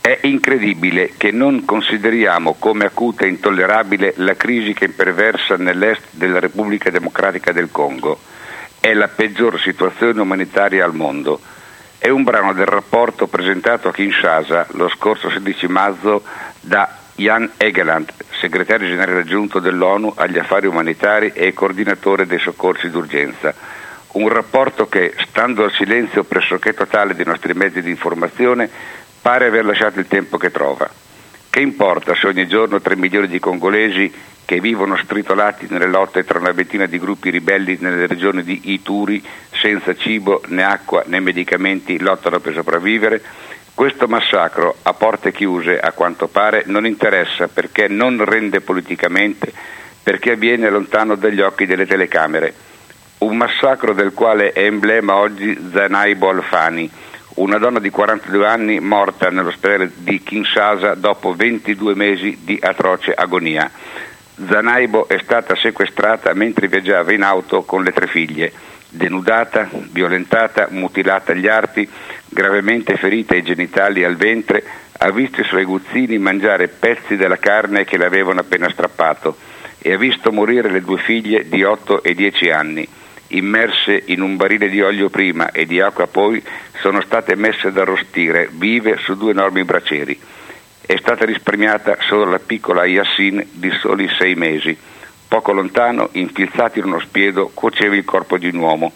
È incredibile che non consideriamo come acuta e intollerabile la crisi che imperversa nell'est della Repubblica Democratica del Congo. È la peggior situazione umanitaria al mondo. È un brano del rapporto presentato a Kinshasa lo scorso 16 marzo da Jan Egeland, segretario generale aggiunto dell'ONU agli affari umanitari e coordinatore dei soccorsi d'urgenza. Un rapporto che, stando al silenzio pressoché totale dei nostri mezzi di informazione, pare aver lasciato il tempo che trova. Che importa se ogni giorno 3 milioni di congolesi che vivono stritolati nelle lotte tra una ventina di gruppi ribelli nelle regioni di Ituri, senza cibo né acqua né medicamenti, lottano per sopravvivere? Questo massacro a porte chiuse, a quanto pare, non interessa perché non rende politicamente, perché avviene lontano dagli occhi delle telecamere. Un massacro del quale è emblema oggi Zanaibo Alfani, una donna di 42 anni morta nell'ospedale di Kinshasa dopo 22 mesi di atroce agonia. Zanaibo è stata sequestrata mentre viaggiava in auto con le 3 figlie, denudata, violentata, mutilata agli arti, gravemente ferita ai genitali e al ventre, ha visto i suoi aguzzini mangiare pezzi della carne che le avevano appena strappato e ha visto morire le 2 figlie di 8 e 10 anni. Immerse in un barile di olio prima e di acqua poi, sono state messe ad arrostire vive su 2 enormi bracieri. È stata risparmiata solo la piccola Yassine di soli 6 mesi. Poco lontano, infilzati in uno spiedo, cuoceva il corpo di un uomo.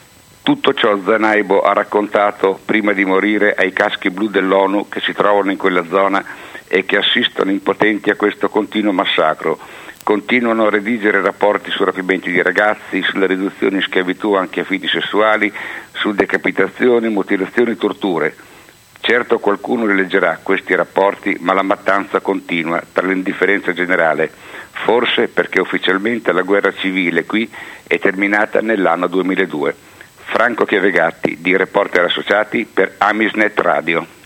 Tutto ciò Zanaibo ha raccontato prima di morire ai caschi blu dell'ONU che si trovano in quella zona e che assistono impotenti a questo continuo massacro. Continuano a redigere rapporti su rapimenti di ragazzi, sulle riduzioni in schiavitù anche a fini sessuali, su decapitazioni, mutilazioni, torture. Certo qualcuno li leggerà questi rapporti, ma la mattanza continua tra l'indifferenza generale, forse perché ufficialmente la guerra civile qui è terminata nell'anno 2002. Franco Chiavegatti, di Reporter Associati per Amisnet Radio.